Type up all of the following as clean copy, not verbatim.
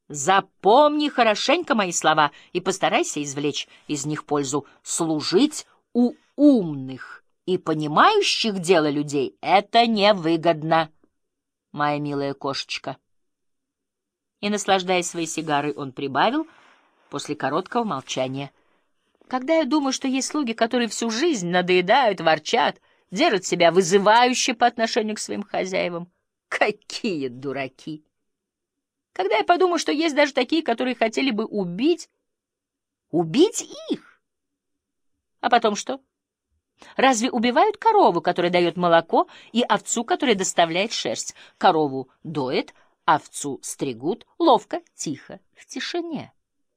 Запомни хорошенько мои слова и постарайся извлечь из них пользу. Служить у умных и понимающих дело людей — это невыгодно, моя милая кошечка. И, наслаждаясь своей сигарой, он прибавил после короткого молчания: когда я думаю, что есть слуги, которые всю жизнь надоедают, ворчат, держат себя вызывающе по отношению к своим хозяевам, какие дураки! Когда я подумаю, что есть даже такие, которые хотели бы убить их. А потом что? Разве убивают корову, которая дает молоко, и овцу, которая доставляет шерсть? Корову доят, овцу стригут, ловко, тихо, в тишине.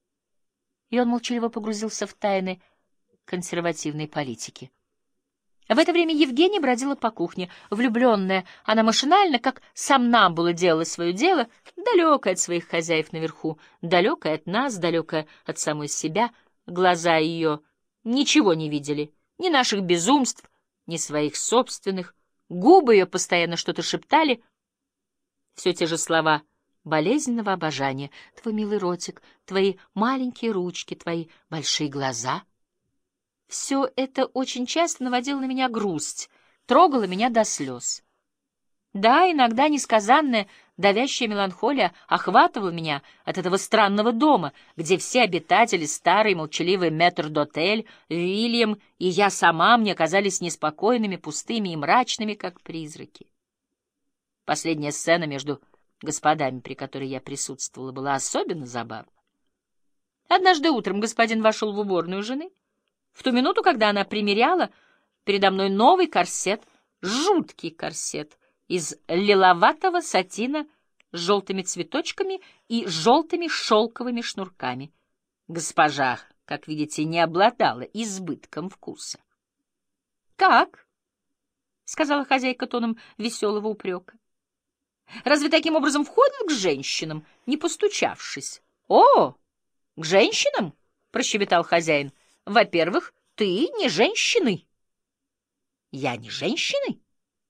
И он молчаливо погрузился в тайны консервативной политики. В это время Евгения бродила по кухне, влюбленная. Она машинально, как сомнамбула, делала свое дело, далекая от своих хозяев наверху, далекая от нас, далекая от самой себя. Глаза ее ничего не видели, ни наших безумств, ни своих собственных. Губы ее постоянно что-то шептали, все те же слова болезненного обожания. Твой милый ротик, твои маленькие ручки, твои большие глаза. Все это очень часто наводило на меня грусть, трогало меня до слез. Да, иногда несказанная, давящая меланхолия охватывала меня от этого странного дома, где все обитатели, старый молчаливый метрдотель, Вильям и я сама, мне казались неспокойными, пустыми и мрачными, как призраки. Последняя сцена между господами, при которой я присутствовала, была особенно забавна. Однажды утром господин вошел в уборную жены, в ту минуту, когда она примеряла передо мной новый корсет, жуткий корсет из лиловатого сатина с желтыми цветочками и желтыми шелковыми шнурками. Госпожа, как видите, не обладала избытком вкуса. — Как? — сказала хозяйка тоном веселого упрека. — Разве таким образом входят к женщинам, не постучавшись? — О, к женщинам? — прощебетал хозяин. — Во-первых, ты не женщины. — Я не женщины?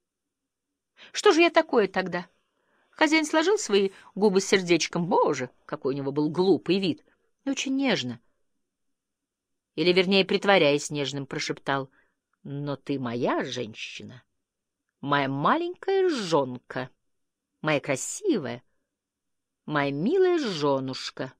Что же я такое тогда? Хозяин сложил свои губы сердечком. Боже, какой у него был глупый вид. Очень нежно. Или, вернее, притворяясь нежным, прошептал: но ты моя женщина, моя маленькая жонка, моя красивая, моя милая женушка.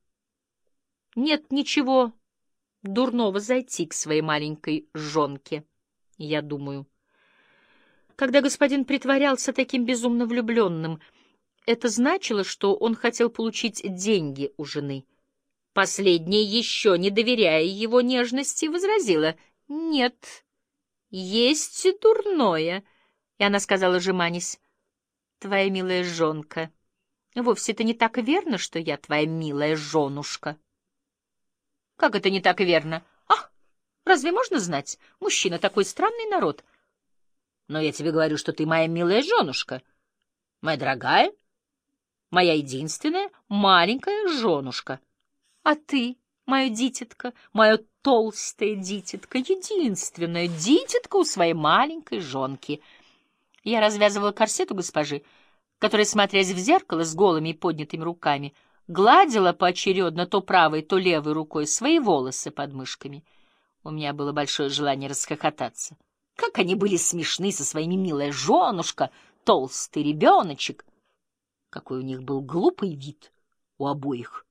Нет ничего дурного зайти к своей маленькой жонке, я думаю. Когда господин притворялся таким безумно влюбленным, это значило, что он хотел получить деньги у жены. Последняя, еще не доверяя его нежности, возразила: «Нет, есть дурное». И она сказала, жеманясь: «Твоя милая жонка, вовсе-то не так верно, что я твоя милая женушка». «Как это не так верно? Ах, разве можно знать? Мужчина такой странный народ. Но я тебе говорю, что ты моя милая женушка, моя дорогая, моя единственная маленькая женушка. А ты, моя дитятка, моя толстая дитятка, единственная дитятка у своей маленькой жонки». Я развязывала корсет у госпожи, которая, смотрясь в зеркало с голыми и поднятыми руками, гладила поочередно то правой, то левой рукой свои волосы под мышками. У меня было большое желание расхохотаться. Как они были смешны со своими милая женушка, толстый ребеночек! Какой у них был глупый вид у обоих!